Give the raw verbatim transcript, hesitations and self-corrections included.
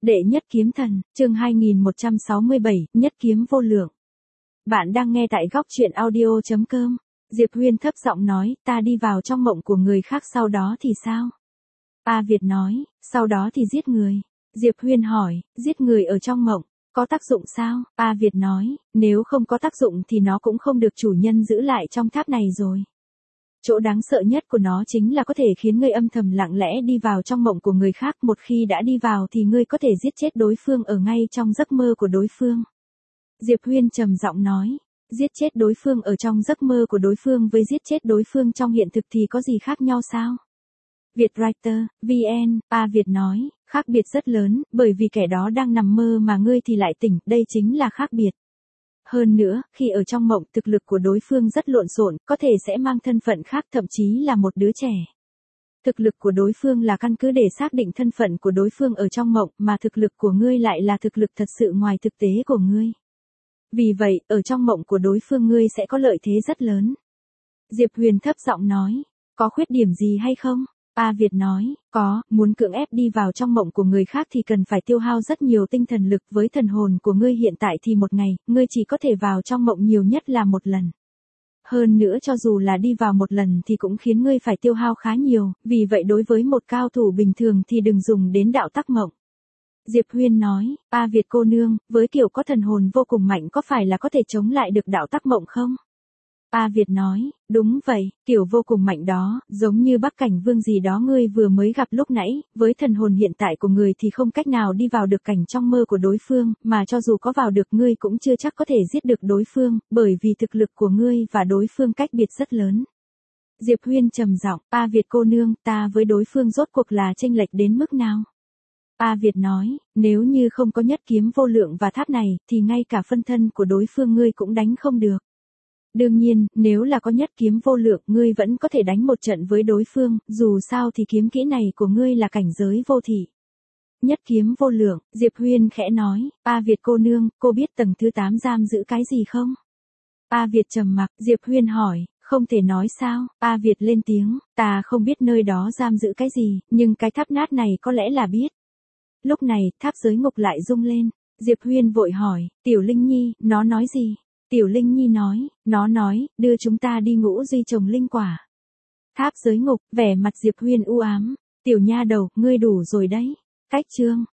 Đệ nhất kiếm thần, chương hai nghìn một trăm sáu mươi bảy, nhất kiếm vô lượng. Bạn đang nghe tại góc truyện audio chấm com. Diệp Huyên thấp giọng nói, ta đi vào trong mộng của người khác sau đó thì sao? A Việt nói, sau đó thì giết người. Diệp Huyên hỏi, giết người ở trong mộng, có tác dụng sao? A Việt nói, nếu không có tác dụng thì nó cũng không được chủ nhân giữ lại trong tháp này rồi. Chỗ đáng sợ nhất của nó chính là có thể khiến ngươi âm thầm lặng lẽ đi vào trong mộng của người khác, một khi đã đi vào thì ngươi có thể giết chết đối phương ở ngay trong giấc mơ của đối phương. Diệp Huyên trầm giọng nói, giết chết đối phương ở trong giấc mơ của đối phương với giết chết đối phương trong hiện thực thì có gì khác nhau sao? Vietwriter, vê en, A Việt nói, khác biệt rất lớn, bởi vì kẻ đó đang nằm mơ mà ngươi thì lại tỉnh, đây chính là khác biệt. Hơn nữa, khi ở trong mộng, thực lực của đối phương rất lộn xộn, có thể sẽ mang thân phận khác, thậm chí là một đứa trẻ. Thực lực của đối phương là căn cứ để xác định thân phận của đối phương ở trong mộng, mà thực lực của ngươi lại là thực lực thật sự ngoài thực tế của ngươi. Vì vậy, ở trong mộng của đối phương ngươi sẽ có lợi thế rất lớn. Diệp Huyền thấp giọng nói, có khuyết điểm gì hay không? A Việt nói, có, muốn cưỡng ép đi vào trong mộng của người khác thì cần phải tiêu hao rất nhiều tinh thần lực, với thần hồn của ngươi hiện tại thì một ngày, ngươi chỉ có thể vào trong mộng nhiều nhất là một lần. Hơn nữa cho dù là đi vào một lần thì cũng khiến ngươi phải tiêu hao khá nhiều, vì vậy đối với một cao thủ bình thường thì đừng dùng đến đạo tắc mộng. Diệp Huyên nói, A Việt cô nương, với kiểu có thần hồn vô cùng mạnh có phải là có thể chống lại được đạo tắc mộng không? A Việt nói, đúng vậy, kiểu vô cùng mạnh đó, giống như Bắc Cảnh Vương gì đó ngươi vừa mới gặp lúc nãy, với thần hồn hiện tại của người thì không cách nào đi vào được cảnh trong mơ của đối phương, mà cho dù có vào được ngươi cũng chưa chắc có thể giết được đối phương, bởi vì thực lực của ngươi và đối phương cách biệt rất lớn. Diệp Huyên trầm giọng, A Việt cô nương, ta với đối phương rốt cuộc là chênh lệch đến mức nào? A Việt nói, nếu như không có nhất kiếm vô lượng và tháp này, thì ngay cả phân thân của đối phương ngươi cũng đánh không được. Đương nhiên, nếu là có nhất kiếm vô lượng, ngươi vẫn có thể đánh một trận với đối phương, dù sao thì kiếm kỹ này của ngươi là cảnh giới vô thị. Nhất kiếm vô lượng, Diệp Huyên khẽ nói, A Việt cô nương, cô biết tầng thứ tám giam giữ cái gì không? A Việt trầm mặc, Diệp Huyên hỏi, không thể nói sao? A Việt lên tiếng, ta không biết nơi đó giam giữ cái gì, nhưng cái tháp nát này có lẽ là biết. Lúc này, tháp giới ngục lại rung lên. Diệp Huyên vội hỏi, Tiểu Linh Nhi, nó nói gì? Tiểu Linh Nhi nói, nó nói, đưa chúng ta đi Ngũ Duy trồng linh quả. Tháp giới ngục, vẻ mặt Diệp Huyên u ám, tiểu nha đầu, ngươi đủ rồi đấy. Cách chương.